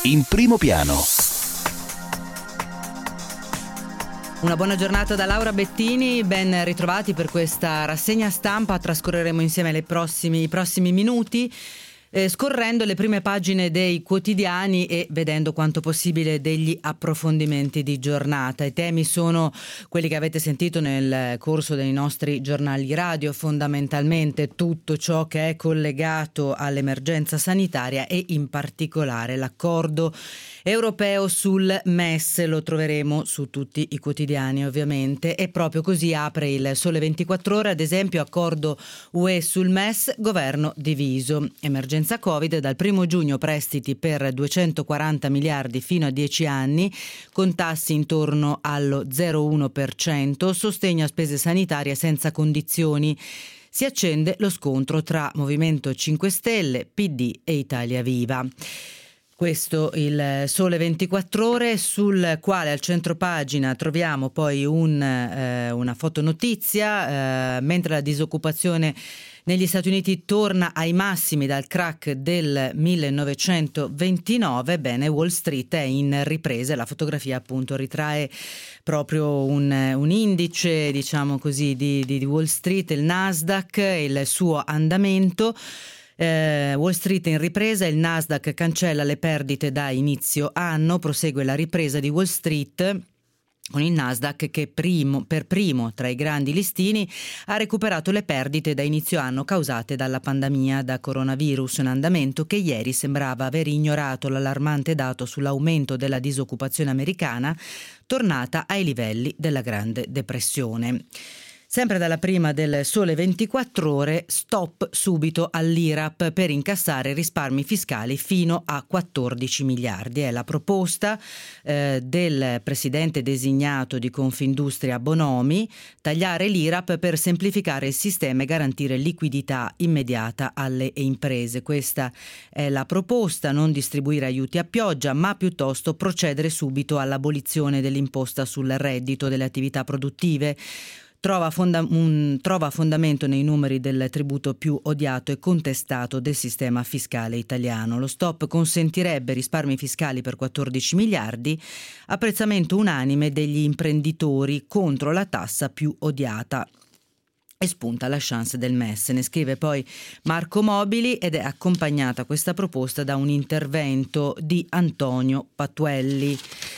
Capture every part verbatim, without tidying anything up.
in primo piano. Una buona giornata da Laura Bettini, ben ritrovati per questa rassegna stampa. Trascorreremo insieme le prossimi, i prossimi minuti eh, scorrendo le prime pagine dei quotidiani e vedendo quanto possibile degli approfondimenti di giornata. I temi sono quelli che avete sentito nel corso dei nostri giornali radio, fondamentalmente tutto ciò che è collegato all'emergenza sanitaria e in particolare l'accordo europeo sul M E S. Lo troveremo su tutti i quotidiani ovviamente, e proprio così apre il Sole ventiquattro Ore, ad esempio accordo U E sul M E S, governo diviso, emergenza Covid, dal primo giugno prestiti per duecentoquaranta miliardi fino a dieci anni con tassi intorno allo zero virgola uno per cento, sostegno a spese sanitarie senza condizioni. Si accende lo scontro tra Movimento cinque Stelle, P D e Italia Viva. Questo il Sole ventiquattro Ore, sul quale al centropagina troviamo poi un, eh, una fotonotizia, eh, mentre la disoccupazione negli Stati Uniti torna ai massimi dal crack del millenovecentoventinove, bene, Wall Street è in ripresa. La fotografia appunto ritrae proprio un, un indice, diciamo così, di, di Wall Street, il Nasdaq e il suo andamento. Eh, Wall Street in ripresa, il Nasdaq cancella le perdite da inizio anno, prosegue la ripresa di Wall Street con il Nasdaq che primo, per primo tra i grandi listini ha recuperato le perdite da inizio anno causate dalla pandemia da coronavirus, un andamento che ieri sembrava aver ignorato l'allarmante dato sull'aumento della disoccupazione americana, tornata ai livelli della Grande Depressione. Sempre dalla prima del Sole ventiquattro Ore, stop subito all'I R A P per incassare risparmi fiscali fino a quattordici miliardi. È la proposta eh, del presidente designato di Confindustria Bonomi, tagliare l'I R A P per semplificare il sistema e garantire liquidità immediata alle imprese. Questa è la proposta, non distribuire aiuti a pioggia, ma piuttosto procedere subito all'abolizione dell'imposta sul reddito delle attività produttive. Trova, fonda- un, trova fondamento nei numeri del tributo più odiato e contestato del sistema fiscale italiano. Lo stop consentirebbe risparmi fiscali per quattordici miliardi, apprezzamento unanime degli imprenditori contro la tassa più odiata. E spunta la chance del M E S, ne scrive poi Marco Mobili, ed è accompagnata questa proposta da un intervento di Antonio Patuelli.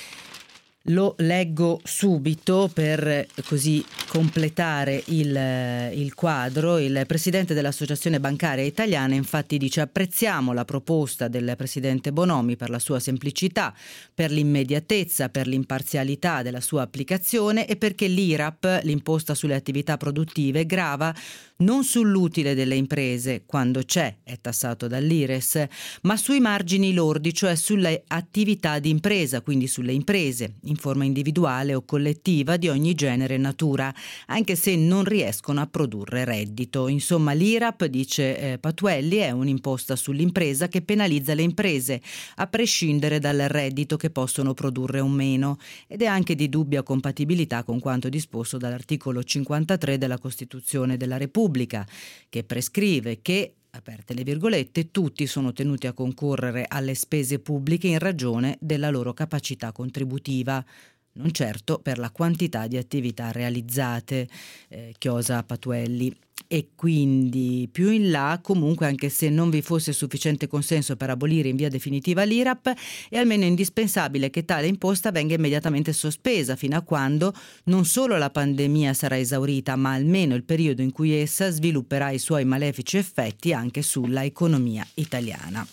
Lo leggo subito per così completare il, il quadro. Il presidente dell'Associazione Bancaria Italiana infatti dice: apprezziamo la proposta del presidente Bonomi per la sua semplicità, per l'immediatezza, per l'imparzialità della sua applicazione e perché l'I R A P, l'imposta sulle attività produttive, grava non sull'utile delle imprese, quando c'è, è tassato dall'I R E S, ma sui margini lordi, cioè sulle attività di impresa, quindi sulle imprese, in forma individuale o collettiva di ogni genere e natura, anche se non riescono a produrre reddito. Insomma, l'I R A P, dice eh, Patuelli, è un'imposta sull'impresa che penalizza le imprese, a prescindere dal reddito che possono produrre o meno, ed è anche di dubbia compatibilità con quanto disposto dall'articolo cinquantatré della Costituzione della Repubblica, che prescrive che, aperte le virgolette, tutti sono tenuti a concorrere alle spese pubbliche in ragione della loro capacità contributiva, non certo per la quantità di attività realizzate, eh, chiosa Patuelli. E quindi più in là, comunque, anche se non vi fosse sufficiente consenso per abolire in via definitiva l'I R A P, è almeno indispensabile che tale imposta venga immediatamente sospesa fino a quando non solo la pandemia sarà esaurita, ma almeno il periodo in cui essa svilupperà i suoi malefici effetti anche sulla economia italiana.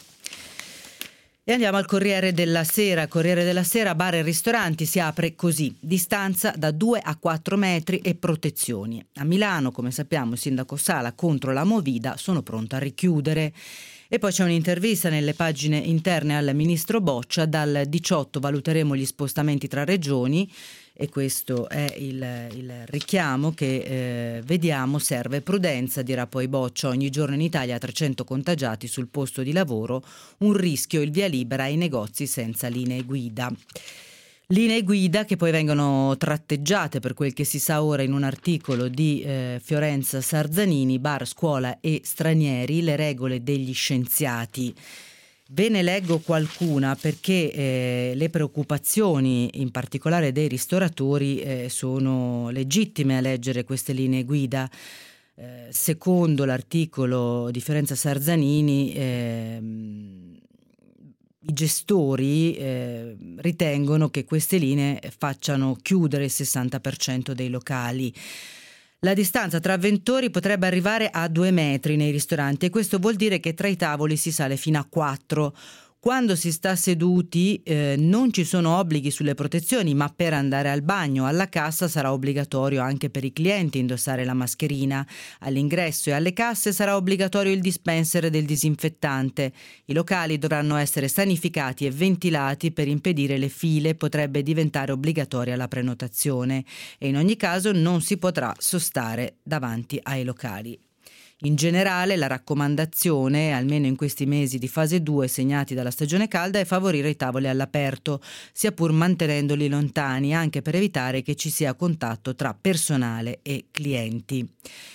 E andiamo al Corriere della Sera. Corriere della Sera, bar e ristoranti, si apre così: distanza da due a quattro metri e protezioni. A Milano, come sappiamo, il sindaco Sala contro la Movida, sono pronto a richiudere. E poi c'è un'intervista nelle pagine interne al ministro Boccia: dal diciotto valuteremo gli spostamenti tra regioni, e questo è il, il richiamo che eh, vediamo. Serve prudenza, dirà poi Boccia, ogni giorno in Italia trecento contagiati sul posto di lavoro, un rischio il via libera ai negozi senza linee guida. Linee guida che poi vengono tratteggiate, per quel che si sa ora, in un articolo di eh, Fiorenza Sarzanini, bar, scuola e stranieri, le regole degli scienziati. Ve ne leggo qualcuna perché eh, le preoccupazioni, in particolare dei ristoratori, eh, sono legittime a leggere queste linee guida. Eh, secondo l'articolo di Fiorenza Sarzanini, eh, i gestori eh, ritengono che queste linee facciano chiudere il sessanta per cento dei locali. La distanza tra avventori potrebbe arrivare a due metri nei ristoranti e questo vuol dire che tra i tavoli si sale fino a quattro. Quando si sta seduti eh, non ci sono obblighi sulle protezioni, ma per andare al bagno, alla cassa sarà obbligatorio anche per i clienti indossare la mascherina. All'ingresso e alle casse sarà obbligatorio il dispenser del disinfettante. I locali dovranno essere sanificati e ventilati per impedire le file, potrebbe diventare obbligatoria la prenotazione e in ogni caso non si potrà sostare davanti ai locali. In generale, la raccomandazione, almeno in questi mesi di fase due segnati dalla stagione calda, è favorire i tavoli all'aperto, sia pur mantenendoli lontani, anche per evitare che ci sia contatto tra personale e clienti.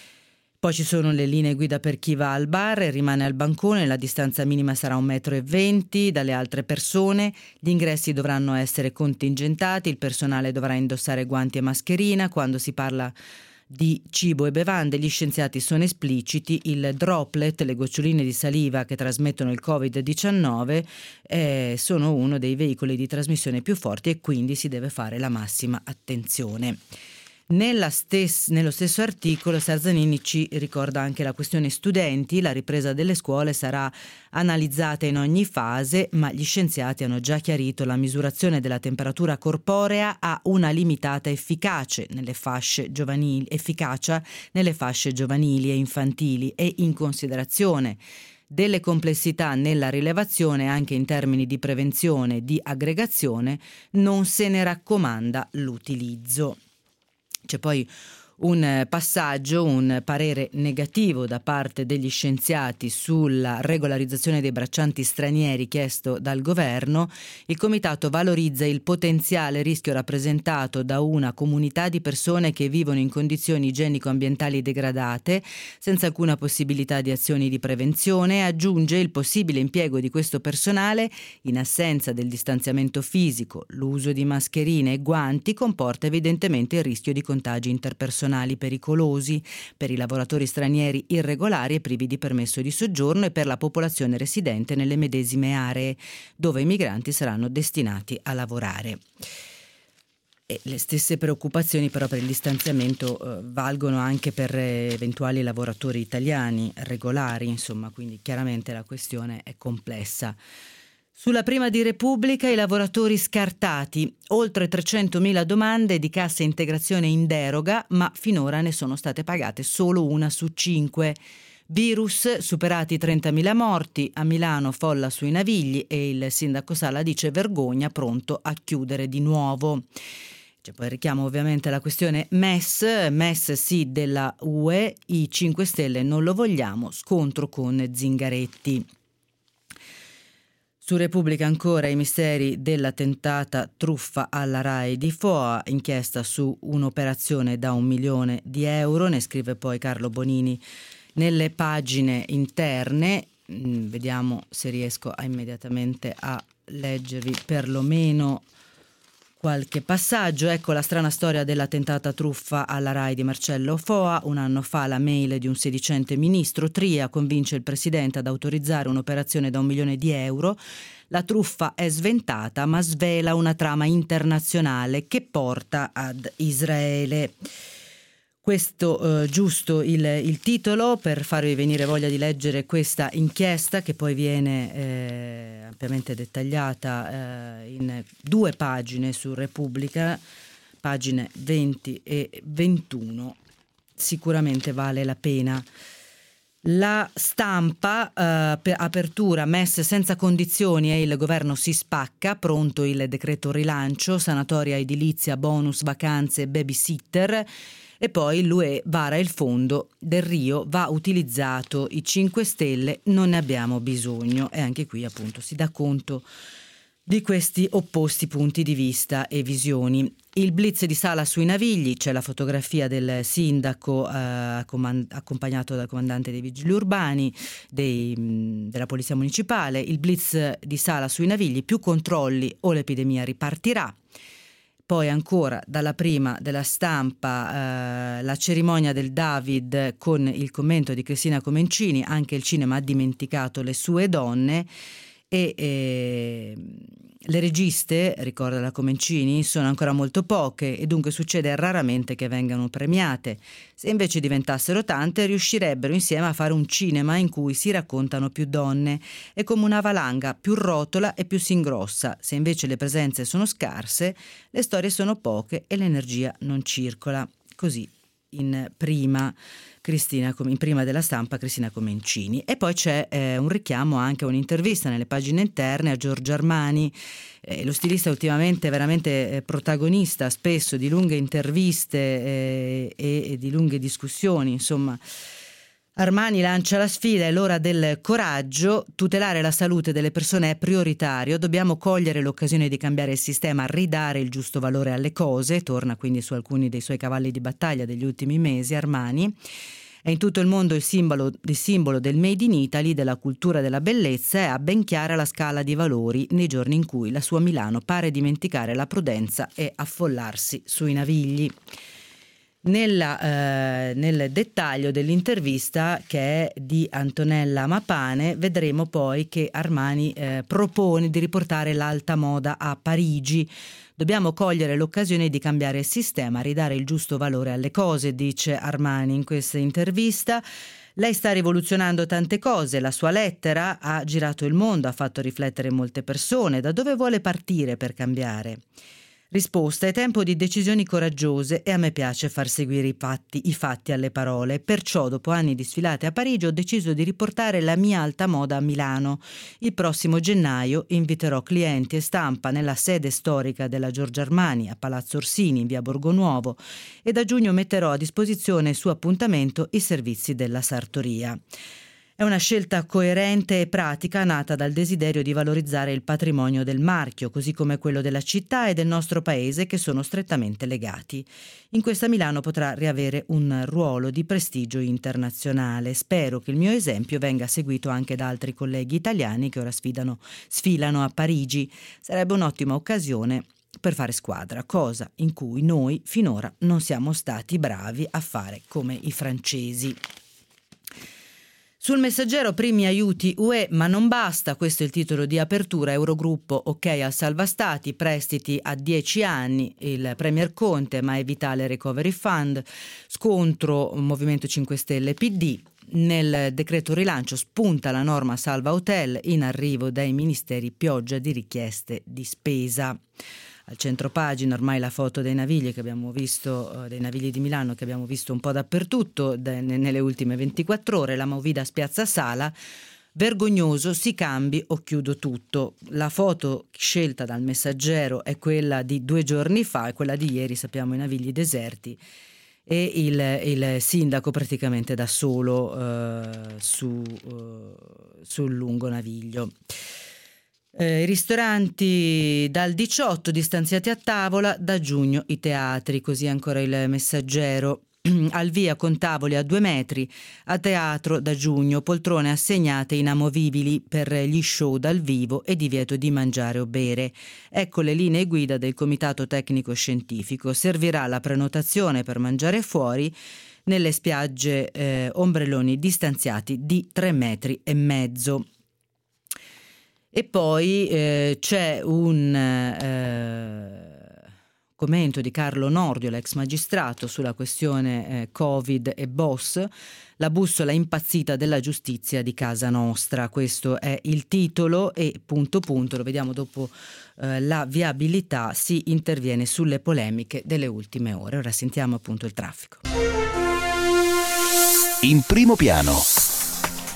Poi ci sono le linee guida per chi va al bar e rimane al bancone, la distanza minima sarà un metro e venti dalle altre persone, gli ingressi dovranno essere contingentati, il personale dovrà indossare guanti e mascherina, quando si parla di cibo e bevande gli scienziati sono espliciti, il droplet, le goccioline di saliva che trasmettono il covid diciannove, eh, sono uno dei veicoli di trasmissione più forti e quindi si deve fare la massima attenzione. Nella stes- nello stesso articolo Sarzanini ci ricorda anche la questione studenti, la ripresa delle scuole sarà analizzata in ogni fase, ma gli scienziati hanno già chiarito la misurazione della temperatura corporea ha una limitata efficace nelle fasce giovanili, efficacia nelle fasce giovanili e infantili e in considerazione delle complessità nella rilevazione anche in termini di prevenzione di aggregazione non se ne raccomanda l'utilizzo. C'è poi un passaggio, un parere negativo da parte degli scienziati sulla regolarizzazione dei braccianti stranieri chiesto dal governo. Il comitato valorizza il potenziale rischio rappresentato da una comunità di persone che vivono in condizioni igienico-ambientali degradate, senza alcuna possibilità di azioni di prevenzione, e aggiunge il possibile impiego di questo personale in assenza del distanziamento fisico, l'uso di mascherine e guanti comporta evidentemente il rischio di contagi interpersonali pericolosi per i lavoratori stranieri irregolari e privi di permesso di soggiorno e per la popolazione residente nelle medesime aree dove i migranti saranno destinati a lavorare. E le stesse preoccupazioni però per il distanziamento eh, valgono anche per eh, eventuali lavoratori italiani regolari, insomma, quindi chiaramente la questione è complessa. Sulla prima di Repubblica i lavoratori scartati, oltre trecentomila domande di cassa integrazione in deroga, ma finora ne sono state pagate solo una su cinque. Virus, superati trentamila morti, a Milano folla sui Navigli e il sindaco Sala dice vergogna, pronto a chiudere di nuovo. C'è poi richiamo ovviamente la questione M E S, M E S sì della U E, i cinque Stelle non lo vogliamo, scontro con Zingaretti. Su Repubblica ancora i misteri della tentata truffa alla RAI di Foa, inchiesta su un'operazione da un milione di euro, ne scrive poi Carlo Bonini nelle pagine interne. Mm, vediamo se riesco a immediatamente a leggervi perlomeno qualche passaggio. Ecco la strana storia della tentata truffa alla RAI di Marcello Foa. Un anno fa la mail di un sedicente ministro Tria convince il presidente ad autorizzare un'operazione da un milione di euro. La truffa è sventata, ma svela una trama internazionale che porta ad Israele. Questo eh, giusto il, il titolo per farvi venire voglia di leggere questa inchiesta che poi viene eh, ampiamente dettagliata eh, in due pagine su Repubblica, pagine venti e ventuno. Sicuramente vale la pena. La Stampa, eh, apertura, M E S senza condizioni e il governo si spacca, pronto il decreto rilancio, sanatoria edilizia, bonus, vacanze, babysitter. E poi l'U E vara il fondo del Rio, va utilizzato, i cinque Stelle non ne abbiamo bisogno, e anche qui appunto si dà conto di questi opposti punti di vista e visioni. Il blitz di Sala sui Navigli, c'è la fotografia del sindaco eh, comand- accompagnato dal comandante dei vigili urbani, dei, mh, della polizia municipale. Il blitz di Sala sui Navigli, più controlli o l'epidemia ripartirà. Poi ancora dalla prima della Stampa eh, la cerimonia del David con il commento di Cristina Comencini, anche il cinema ha dimenticato le sue donne. E eh, le registe, ricorda la Comencini, sono ancora molto poche e dunque succede raramente che vengano premiate. Se invece diventassero tante, riuscirebbero insieme a fare un cinema in cui si raccontano più donne. È come una valanga, più rotola e più si ingrossa. Se invece le presenze sono scarse, le storie sono poche e l'energia non circola. Così in prima Cristina, in prima della Stampa Cristina Comencini. E poi c'è eh, un richiamo anche a un'intervista nelle pagine interne a Giorgio Armani, eh, lo stilista ultimamente veramente eh, protagonista spesso di lunghe interviste eh, e, e di lunghe discussioni, insomma. Armani lancia la sfida, è l'ora del coraggio, tutelare la salute delle persone è prioritario, dobbiamo cogliere l'occasione di cambiare il sistema, ridare il giusto valore alle cose, torna quindi su alcuni dei suoi cavalli di battaglia degli ultimi mesi Armani. È in tutto il mondo il simbolo, il simbolo del Made in Italy, della cultura della bellezza, e ha ben chiara la scala di valori nei giorni in cui la sua Milano pare dimenticare la prudenza e affollarsi sui Navigli. Nella, eh, nel dettaglio dell'intervista, che è di Antonella Mapane, vedremo poi che Armani eh, propone di riportare l'alta moda a Parigi. Dobbiamo cogliere l'occasione di cambiare il sistema, ridare il giusto valore alle cose, dice Armani in questa intervista. Lei sta rivoluzionando tante cose, la sua lettera ha girato il mondo, ha fatto riflettere molte persone. Da dove vuole partire per cambiare? Risposta: è tempo di decisioni coraggiose e a me piace far seguire i fatti, i fatti alle parole. Perciò, dopo anni di sfilate a Parigi, ho deciso di riportare la mia alta moda a Milano. Il prossimo gennaio inviterò clienti e stampa nella sede storica della Giorgio Armani a Palazzo Orsini in via Borgonuovo e da giugno metterò a disposizione su appuntamento i servizi della sartoria. È una scelta coerente e pratica nata dal desiderio di valorizzare il patrimonio del marchio, così come quello della città e del nostro paese, che sono strettamente legati. In questa Milano potrà riavere un ruolo di prestigio internazionale. Spero che il mio esempio venga seguito anche da altri colleghi italiani che ora sfidano, sfilano a Parigi. Sarebbe un'ottima occasione per fare squadra, cosa in cui noi finora non siamo stati bravi a fare come i francesi. Sul Messaggero, primi aiuti U E, ma non basta, questo è il titolo di apertura. Eurogruppo, ok al salva stati, prestiti a dieci anni, il Premier Conte, ma è vitale Recovery Fund, scontro Movimento cinque Stelle P D. Nel decreto rilancio spunta la norma salva hotel, in arrivo dai ministeri pioggia di richieste di spesa. Al centropagina ormai la foto dei Navigli che abbiamo visto, dei Navigli di Milano che abbiamo visto un po' dappertutto de, nelle ultime ventiquattro ore, la Movida Spiazza Sala, vergognoso, si cambi o chiudo tutto. La foto scelta dal Messaggero è quella di due giorni fa e quella di ieri, sappiamo, i Navigli deserti e il, il sindaco praticamente da solo eh, su, eh, sul lungo Naviglio. Eh, I ristoranti dal diciotto distanziati a tavola, da giugno i teatri, così ancora il Messaggero. Al via con tavoli a due metri, a teatro da giugno poltrone assegnate inamovibili per gli show dal vivo e divieto di mangiare o bere. Ecco le linee guida del Comitato Tecnico Scientifico. Servirà la prenotazione per mangiare fuori nelle spiagge eh, ombrelloni distanziati di tre metri e mezzo. E poi eh, c'è un eh, commento di Carlo Nordio, l'ex magistrato, sulla questione eh, Covid e boss, la bussola impazzita della giustizia di casa nostra. Questo è il titolo e punto punto, lo vediamo dopo eh, la viabilità, si interviene sulle polemiche delle ultime ore. Ora sentiamo appunto il traffico. In primo piano.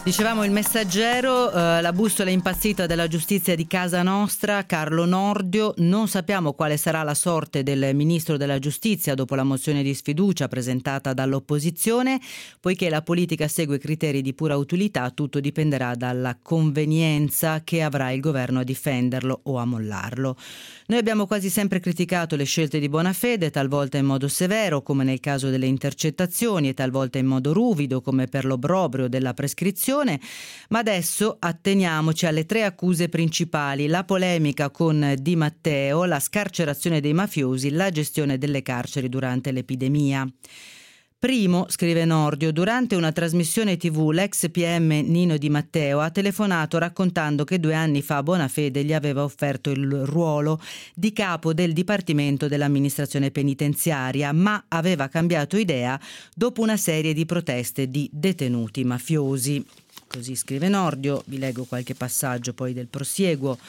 Dicevamo Il Messaggero, eh, la bussola impazzita della giustizia di casa nostra, Carlo Nordio. Non sappiamo quale sarà la sorte del ministro della giustizia dopo la mozione di sfiducia presentata dall'opposizione, poiché la politica segue criteri di pura utilità, tutto dipenderà dalla convenienza che avrà il governo a difenderlo o a mollarlo. Noi abbiamo quasi sempre criticato le scelte di Bonafede, talvolta in modo severo come nel caso delle intercettazioni e talvolta in modo ruvido come per l'obbrobrio della prescrizione. Ma adesso atteniamoci alle tre accuse principali: la polemica con Di Matteo, la scarcerazione dei mafiosi, la gestione delle carceri durante l'epidemia. Primo, scrive Nordio, durante una trasmissione tivù l'ex P M Nino Di Matteo ha telefonato raccontando che due anni fa Bonafede gli aveva offerto il ruolo di capo del Dipartimento dell'amministrazione penitenziaria, ma aveva cambiato idea dopo una serie di proteste di detenuti mafiosi. Così scrive Nordio, vi leggo qualche passaggio poi del prosieguo.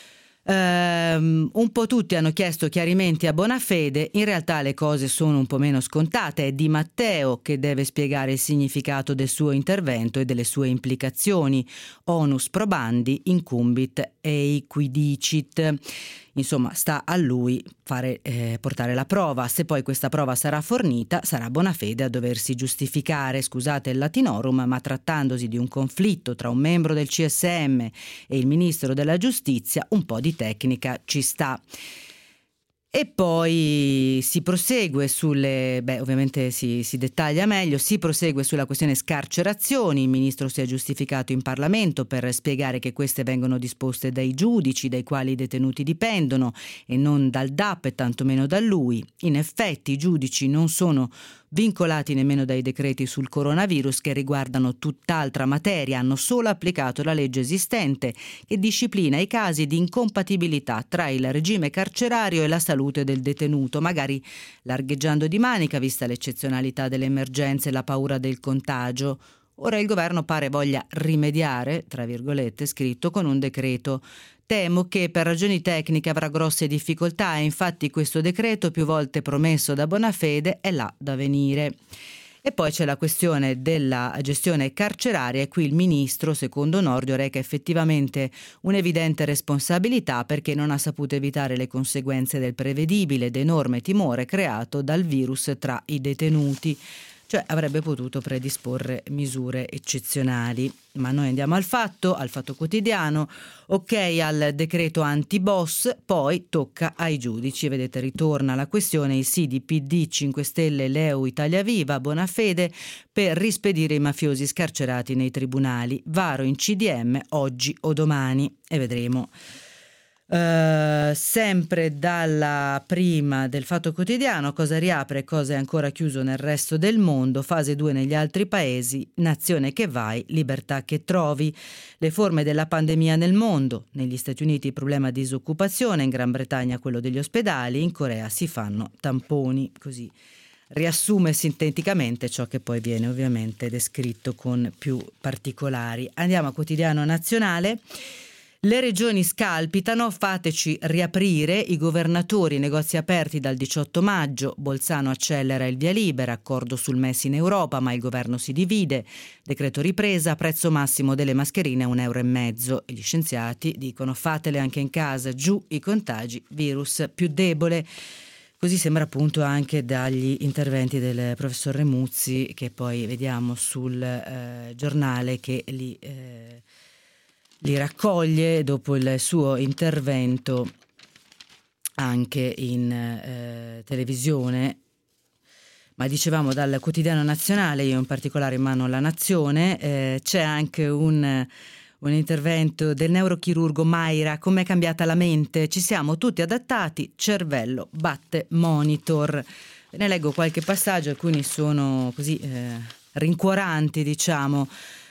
Um, un po' tutti hanno chiesto chiarimenti a Bonafede, in realtà le cose sono un po' meno scontate, è Di Matteo che deve spiegare il significato del suo intervento e delle sue implicazioni, onus probandi, incumbit eiqui dicit. Insomma, sta a lui fare, eh, portare la prova. Se poi questa prova sarà fornita, sarà Bonafede a doversi giustificare. Scusate il latinorum, ma trattandosi di un conflitto tra un membro del C S M e il ministro della giustizia, un po' di tecnica ci sta. E poi si prosegue sulle, beh ovviamente si, si dettaglia meglio, si prosegue sulla questione scarcerazioni. Il ministro si è giustificato in Parlamento per spiegare che queste vengono disposte dai giudici dai quali i detenuti dipendono e non dal D A P e tantomeno da lui. In effetti i giudici non sono vincolati nemmeno dai decreti sul coronavirus che riguardano tutt'altra materia, hanno solo applicato la legge esistente che disciplina i casi di incompatibilità tra il regime carcerario e la salute del detenuto, magari largheggiando di manica vista l'eccezionalità delle emergenze e la paura del contagio. Ora il governo pare voglia rimediare, tra virgolette, scritto con un decreto. Temo che per ragioni tecniche avrà grosse difficoltà e infatti questo decreto, più volte promesso da Bonafede, è là da venire. E poi c'è la questione della gestione carceraria e qui il ministro, secondo Nordio, reca effettivamente un'evidente responsabilità perché non ha saputo evitare le conseguenze del prevedibile ed enorme timore creato dal virus tra i detenuti. Cioè avrebbe potuto predisporre misure eccezionali. Ma noi andiamo al fatto, al Fatto Quotidiano, ok al decreto anti-boss, poi tocca ai giudici. Vedete, ritorna la questione, i sì di P D, cinque Stelle, L E U, Italia Viva, Bonafede per rispedire i mafiosi scarcerati nei tribunali. Varo in C D M oggi o domani e vedremo. Uh, sempre dalla prima del Fatto Quotidiano, cosa riapre e cosa è ancora chiuso nel resto del mondo, fase due negli altri paesi, nazione che vai, libertà che trovi, le forme della pandemia nel mondo, negli Stati Uniti il problema di disoccupazione, in Gran Bretagna quello degli ospedali, in Corea si fanno tamponi, così riassume sinteticamente ciò che poi viene ovviamente descritto con più particolari. Andiamo a Quotidiano Nazionale. Le regioni scalpitano, fateci riaprire, i governatori, negozi aperti dal diciotto maggio, Bolzano accelera il via libera, accordo sul M E S in Europa ma il governo si divide, decreto ripresa, prezzo massimo delle mascherine a un euro e mezzo e gli scienziati dicono fatele anche in casa, giù i contagi, virus più debole. Così sembra appunto anche dagli interventi del professor Remuzzi che poi vediamo sul eh, giornale che li... Eh, li raccoglie dopo il suo intervento anche in eh, televisione. Ma dicevamo dal Quotidiano Nazionale, io in particolare in mano alla Nazione, eh, c'è anche un, un intervento del neurochirurgo Maira, com'è cambiata la mente, ci siamo tutti adattati, cervello batte monitor. Ne leggo qualche passaggio, alcuni sono così eh, rincuoranti, diciamo.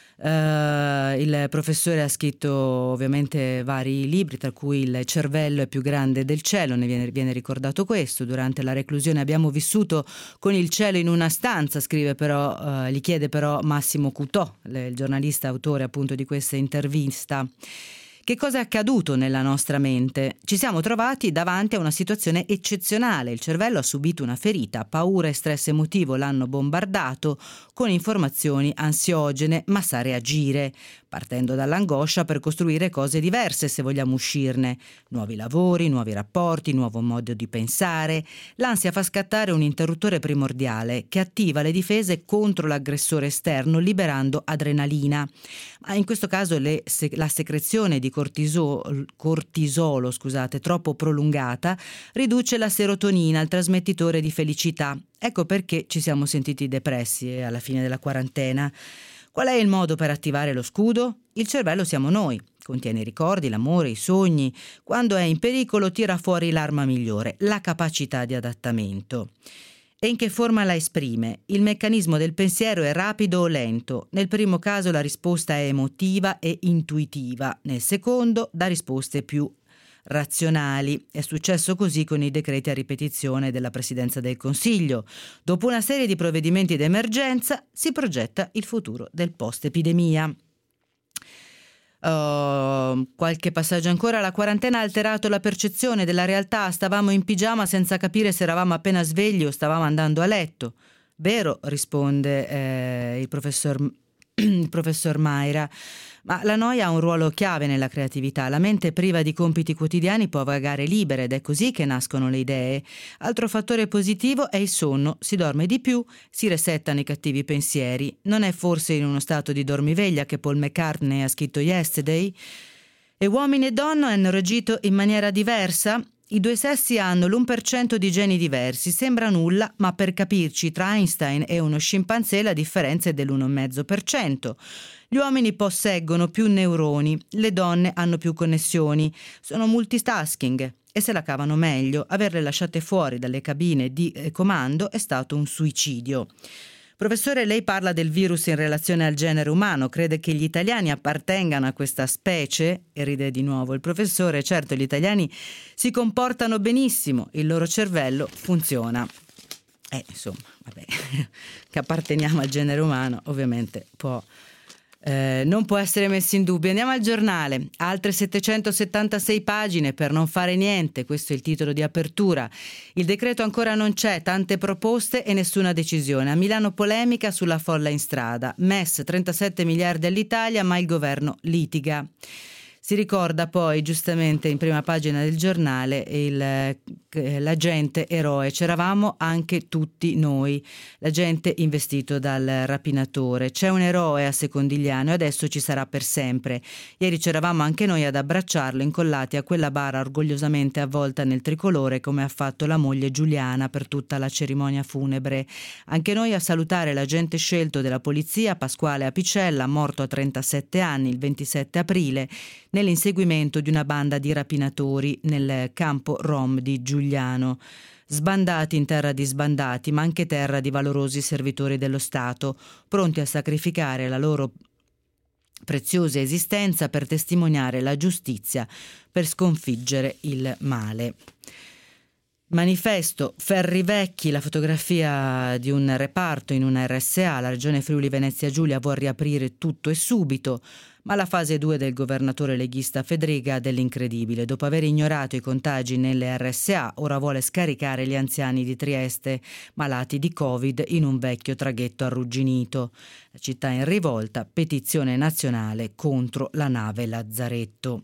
Uh, il professore ha scritto ovviamente vari libri, tra cui Il cervello è più grande del cielo, ne viene, viene ricordato questo. Durante la reclusione abbiamo vissuto con il cielo in una stanza, scrive però, uh, gli chiede però Massimo Cutò, il giornalista autore appunto di questa intervista. Che cosa è accaduto nella nostra mente? Ci siamo trovati davanti a una situazione eccezionale. Il cervello ha subito una ferita, paura e stress emotivo l'hanno bombardato con informazioni ansiogene, ma sa reagire, partendo dall'angoscia per costruire cose diverse se vogliamo uscirne. Nuovi lavori, nuovi rapporti, nuovo modo di pensare. L'ansia fa scattare un interruttore primordiale che attiva le difese contro l'aggressore esterno, liberando adrenalina. Ma in questo caso le, se, la secrezione di cortisolo, cortisolo scusate, troppo prolungata riduce la serotonina, il trasmettitore di felicità. Ecco perché ci siamo sentiti depressi alla fine della quarantena. Qual è il modo per attivare lo scudo? Il cervello siamo noi. Contiene i ricordi, l'amore, i sogni. Quando è in pericolo tira fuori l'arma migliore, la capacità di adattamento. E in che forma la esprime? Il meccanismo del pensiero è rapido o lento. Nel primo caso la risposta è emotiva e intuitiva, nel secondo dà risposte più razionali. È successo così con i decreti a ripetizione della Presidenza del Consiglio. Dopo una serie di provvedimenti d'emergenza si progetta il futuro del post-epidemia. Uh, qualche passaggio ancora. La quarantena ha alterato la percezione della realtà. Stavamo in pigiama senza capire se eravamo appena svegli o stavamo andando a letto. Vero, risponde eh, il professor il professor Mayra, ma la noia ha un ruolo chiave nella creatività. La mente priva di compiti quotidiani può vagare libera ed è così che nascono le idee. Altro fattore positivo è il sonno. Si dorme di più, si resettano i cattivi pensieri. Non è forse in uno stato di dormiveglia che Paul McCartney ha scritto Yesterday? E uomini e donne hanno reagito in maniera diversa? I due sessi hanno l'uno per cento di geni diversi, sembra nulla, ma per capirci tra Einstein e uno scimpanzé la differenza è dell'uno virgola cinque per cento. Gli uomini posseggono più neuroni, le donne hanno più connessioni, sono multitasking e se la cavano meglio. Averle lasciate fuori dalle cabine di comando è stato un suicidio. Professore, lei parla del virus in relazione al genere umano, crede che gli italiani appartengano a questa specie? E ride di nuovo il professore. Certo, gli italiani si comportano benissimo, il loro cervello funziona. Eh, insomma, vabbè, che apparteniamo al genere umano, ovviamente può... Eh, non può essere messo in dubbio. Andiamo al giornale, altre settecentosettantasei pagine per non fare niente, questo è il titolo di apertura. Il decreto ancora non c'è, tante proposte e nessuna decisione. A Milano polemica sulla folla in strada, M E S trentasette miliardi all'Italia ma il governo litiga. Si ricorda poi giustamente in prima pagina del giornale il, l'agente eroe, c'eravamo anche tutti noi, l'agente investito dal rapinatore. C'è un eroe a Secondigliano e adesso ci sarà per sempre. Ieri c'eravamo anche noi ad abbracciarlo, incollati a quella bara orgogliosamente avvolta nel tricolore come ha fatto la moglie Giuliana per tutta la cerimonia funebre. Anche noi a salutare l'agente scelto della polizia, Pasquale Apicella, morto a trentasette anni il ventisette aprile, nell'inseguimento di una banda di rapinatori nel campo Rom di Giuliano. Sbandati in terra di sbandati, ma anche terra di valorosi servitori dello Stato, pronti a sacrificare la loro preziosa esistenza per testimoniare la giustizia, per sconfiggere il male. Manifesto, ferri vecchi, la fotografia di un reparto in una R S A, la regione Friuli Venezia Giulia vuol riaprire tutto e subito, ma la fase due del governatore leghista Fedriga ha dell'incredibile. Dopo aver ignorato i contagi nelle R S A, ora vuole scaricare gli anziani di Trieste, malati di Covid, in un vecchio traghetto arrugginito. La città è in rivolta, petizione nazionale contro la nave Lazzaretto.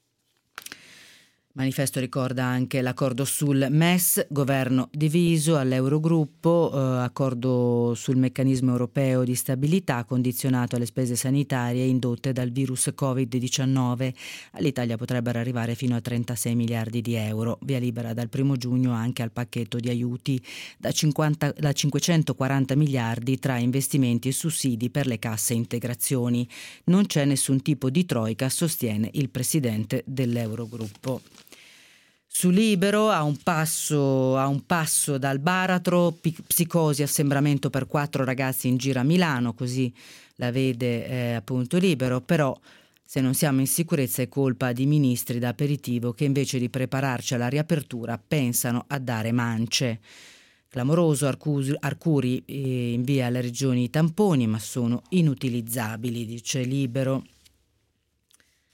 Manifesto ricorda anche l'accordo sul M E S, governo diviso all'Eurogruppo, eh, accordo sul meccanismo europeo di stabilità condizionato alle spese sanitarie indotte dal virus covid diciannove. All'Italia potrebbero arrivare fino a trentasei miliardi di euro. Via libera dal primo giugno anche al pacchetto di aiuti da, cinquanta, da cinquecentoquaranta miliardi tra investimenti e sussidi per le casse integrazioni. Non c'è nessun tipo di troica, sostiene il presidente dell'Eurogruppo. Su Libero, a un passo, a un passo dal baratro, psicosi, assembramento per quattro ragazzi in giro a Milano, così la vede eh, appunto Libero, però se non siamo in sicurezza è colpa di ministri da aperitivo che invece di prepararci alla riapertura pensano a dare mance. Clamoroso, Arcuri eh, invia alle regioni i tamponi ma sono inutilizzabili, dice Libero.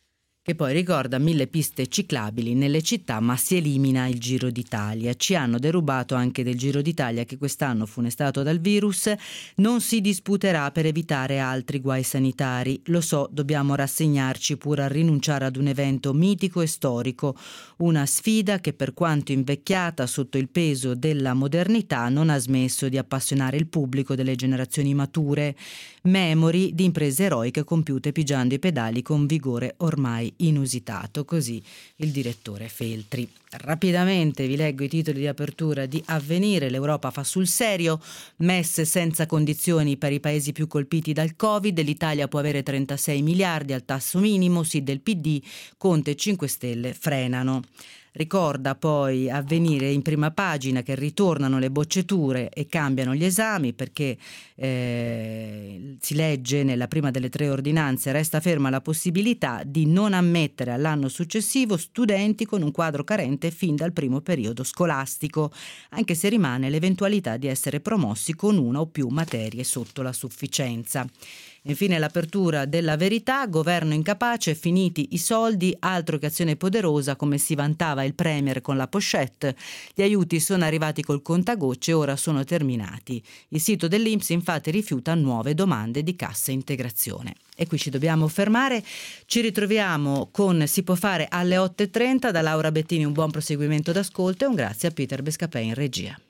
che poi ricorda mille piste ciclabili nelle città, ma si elimina il Giro d'Italia. Ci hanno derubato anche del Giro d'Italia, che quest'anno funestato dal virus non si disputerà per evitare altri guai sanitari. Lo so, dobbiamo rassegnarci pur a rinunciare ad un evento mitico e storico, una sfida che, per quanto invecchiata sotto il peso della modernità, non ha smesso di appassionare il pubblico delle generazioni mature, memori di imprese eroiche compiute pigiando i pedali con vigore ormai inusitato. Così il direttore Feltri. Rapidamente vi leggo i titoli di apertura di Avvenire. L'Europa fa sul serio, messe senza condizioni per i paesi più colpiti dal Covid, l'Italia può avere trentasei miliardi al tasso minimo, sì del P D, Conte e cinque Stelle frenano. Ricorda poi Avvenire in prima pagina che ritornano le bocceture e cambiano gli esami, perché eh, si legge nella prima delle tre ordinanze: resta ferma la possibilità di non ammettere all'anno successivo studenti con un quadro carente fin dal primo periodo scolastico, anche se rimane l'eventualità di essere promossi con una o più materie sotto la sufficienza. Infine l'apertura della Verità: governo incapace, finiti i soldi, altro che azione poderosa come si vantava il premier con la pochette. Gli aiuti sono arrivati col contagocce e ora sono terminati. Il sito dell'I N P S infatti rifiuta nuove domande di cassa integrazione. E qui ci dobbiamo fermare, ci ritroviamo con Si può fare alle otto e trenta. Da Laura Bettini un buon proseguimento d'ascolto e un grazie a Peter Bescapè in regia.